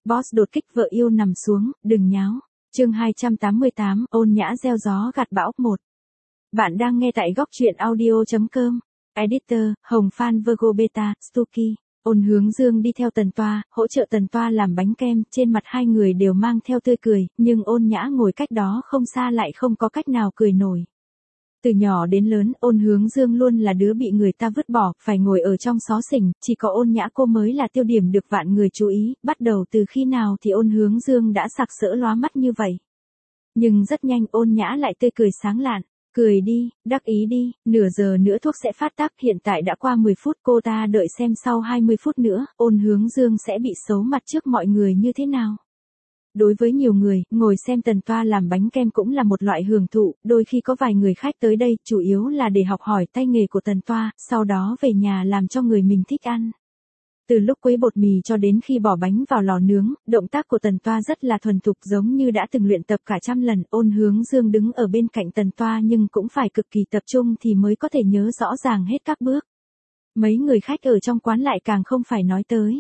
Boss đột kích vợ yêu nằm xuống, đừng nháo. Chương 288, ôn nhã gieo gió gặt bão 1. Bạn đang nghe tại góc truyện audio.com. Editor, Hồng Phan Virgo Beta, Stuky. Ôn Hướng Dương đi theo Tần Toa, hỗ trợ Tần Toa làm bánh kem, trên mặt hai người đều mang theo tươi cười, nhưng ôn nhã ngồi cách đó không xa lại không có cách nào cười nổi. Từ nhỏ đến lớn, Ôn Hướng Dương luôn là đứa bị người ta vứt bỏ, phải ngồi ở trong xó xỉnh, chỉ có ôn nhã cô mới là tiêu điểm được vạn người chú ý, bắt đầu từ khi nào thì Ôn Hướng Dương đã sặc sỡ lóa mắt như vậy. Nhưng rất nhanh ôn nhã lại tươi cười sáng lạn. Cười đi, đắc ý đi, nửa giờ nữa thuốc sẽ phát tác, hiện tại đã qua 10 phút, cô ta đợi xem sau 20 phút nữa, Ôn Hướng Dương sẽ bị xấu mặt trước mọi người như thế nào. Đối với nhiều người, ngồi xem Tần Toa làm bánh kem cũng là một loại hưởng thụ, đôi khi có vài người khách tới đây, chủ yếu là để học hỏi tay nghề của Tần Toa, sau đó về nhà làm cho người mình thích ăn. Từ lúc quấy bột mì cho đến khi bỏ bánh vào lò nướng, động tác của Tần Toa rất là thuần thục giống như đã từng luyện tập cả trăm lần. Ôn Hướng Dương đứng ở bên cạnh Tần Toa nhưng cũng phải cực kỳ tập trung thì mới có thể nhớ rõ ràng hết các bước. Mấy người khách ở trong quán lại càng không phải nói tới.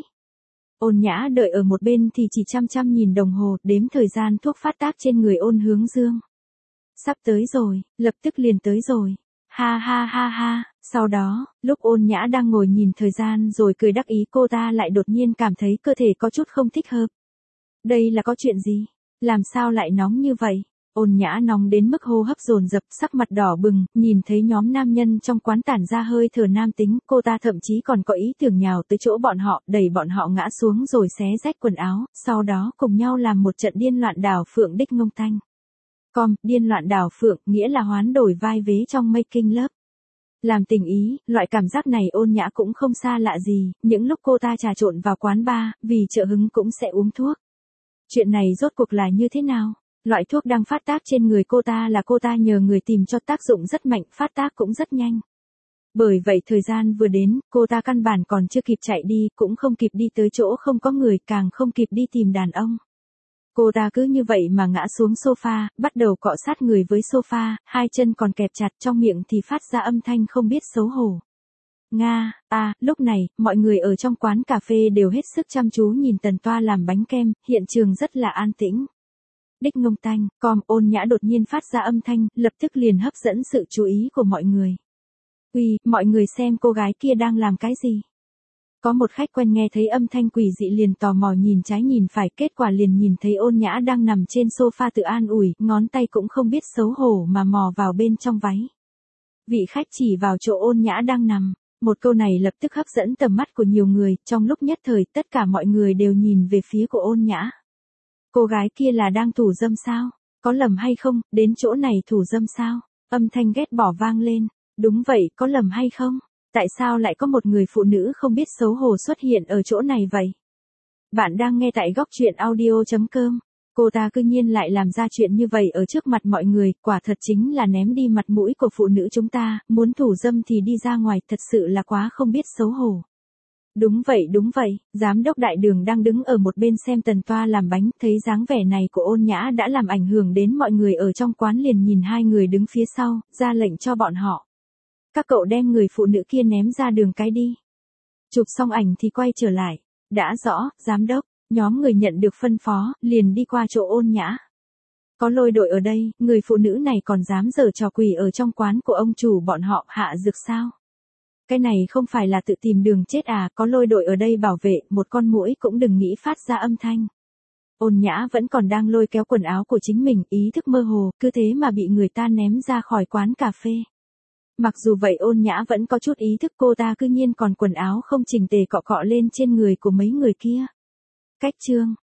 Ôn nhã đợi ở một bên thì chỉ chăm chăm nhìn đồng hồ, đếm thời gian thuốc phát tác trên người Ôn Hướng Dương. Sắp tới rồi, lập tức liền tới rồi. Ha ha ha ha, sau đó, lúc ôn nhã đang ngồi nhìn thời gian rồi cười đắc ý cô ta lại đột nhiên cảm thấy cơ thể có chút không thích hợp. Đây là có chuyện gì? Làm sao lại nóng như vậy? Ôn nhã nóng đến mức hô hấp dồn dập, sắc mặt đỏ bừng, nhìn thấy nhóm nam nhân trong quán tản ra hơi thở nam tính, cô ta thậm chí còn có ý tưởng nhào tới chỗ bọn họ, đẩy bọn họ ngã xuống rồi xé rách quần áo, sau đó cùng nhau làm một trận điên loạn đảo phượng đích ngông tanh. Điên loạn đảo phượng, nghĩa là hoán đổi vai vế trong making love. Làm tình ý, loại cảm giác này ôn nhã cũng không xa lạ gì, những lúc cô ta trà trộn vào quán bar, vì trợ hứng cũng sẽ uống thuốc. Chuyện này rốt cuộc là như thế nào? Loại thuốc đang phát tác trên người cô ta là cô ta nhờ người tìm cho, tác dụng rất mạnh, phát tác cũng rất nhanh. Bởi vậy thời gian vừa đến, cô ta căn bản còn chưa kịp chạy đi, cũng không kịp đi tới chỗ không có người, càng không kịp đi tìm đàn ông. Cô ta cứ như vậy mà ngã xuống sofa, bắt đầu cọ sát người với sofa, hai chân còn kẹp chặt, trong miệng thì phát ra âm thanh không biết xấu hổ. Lúc này, mọi người ở trong quán cà phê đều hết sức chăm chú nhìn Tần Toa làm bánh kem, hiện trường rất là an tĩnh. Đích ngông tanh, ôn nhã đột nhiên phát ra âm thanh, lập tức liền hấp dẫn sự chú ý của mọi người. Uy, mọi người xem cô gái kia đang làm cái gì? Có một khách quen nghe thấy âm thanh quỷ dị liền tò mò nhìn trái nhìn phải, kết quả liền nhìn thấy ôn nhã đang nằm trên sofa tự an ủi, ngón tay cũng không biết xấu hổ mà mò vào bên trong váy. Vị khách chỉ vào chỗ ôn nhã đang nằm, một câu này lập tức hấp dẫn tầm mắt của nhiều người, trong lúc nhất thời tất cả mọi người đều nhìn về phía của ôn nhã. Cô gái kia là đang thủ dâm sao? Có lầm hay không, đến chỗ này thủ dâm sao? Âm thanh ghét bỏ vang lên, đúng vậy, có lầm hay không? Tại sao lại có một người phụ nữ không biết xấu hổ xuất hiện ở chỗ này vậy? Bạn đang nghe tại góc truyện audio.com. Cô ta cư nhiên lại làm ra chuyện như vậy ở trước mặt mọi người, quả thật chính là ném đi mặt mũi của phụ nữ chúng ta, muốn thủ dâm thì đi ra ngoài, thật sự là quá không biết xấu hổ. Đúng vậy, giám đốc đại đường đang đứng ở một bên xem Tần Toa làm bánh, thấy dáng vẻ này của ôn nhã đã làm ảnh hưởng đến mọi người ở trong quán liền nhìn hai người đứng phía sau, ra lệnh cho bọn họ. Các cậu đem người phụ nữ kia ném ra đường cái đi. Chụp xong ảnh thì quay trở lại. Đã rõ, giám đốc, nhóm người nhận được phân phó, liền đi qua chỗ ôn nhã. Có lôi đội ở đây, người phụ nữ này còn dám giở trò quỷ ở trong quán của ông chủ bọn họ, hạ dược sao? Cái này không phải là tự tìm đường chết à, có lôi đội ở đây bảo vệ, một con muỗi cũng đừng nghĩ phát ra âm thanh. Ôn nhã vẫn còn đang lôi kéo quần áo của chính mình, ý thức mơ hồ, cứ thế mà bị người ta ném ra khỏi quán cà phê. Mặc dù vậy ôn nhã vẫn có chút ý thức, cô ta cư nhiên còn quần áo không chỉnh tề cọ cọ lên trên người của mấy người kia. Cách chương,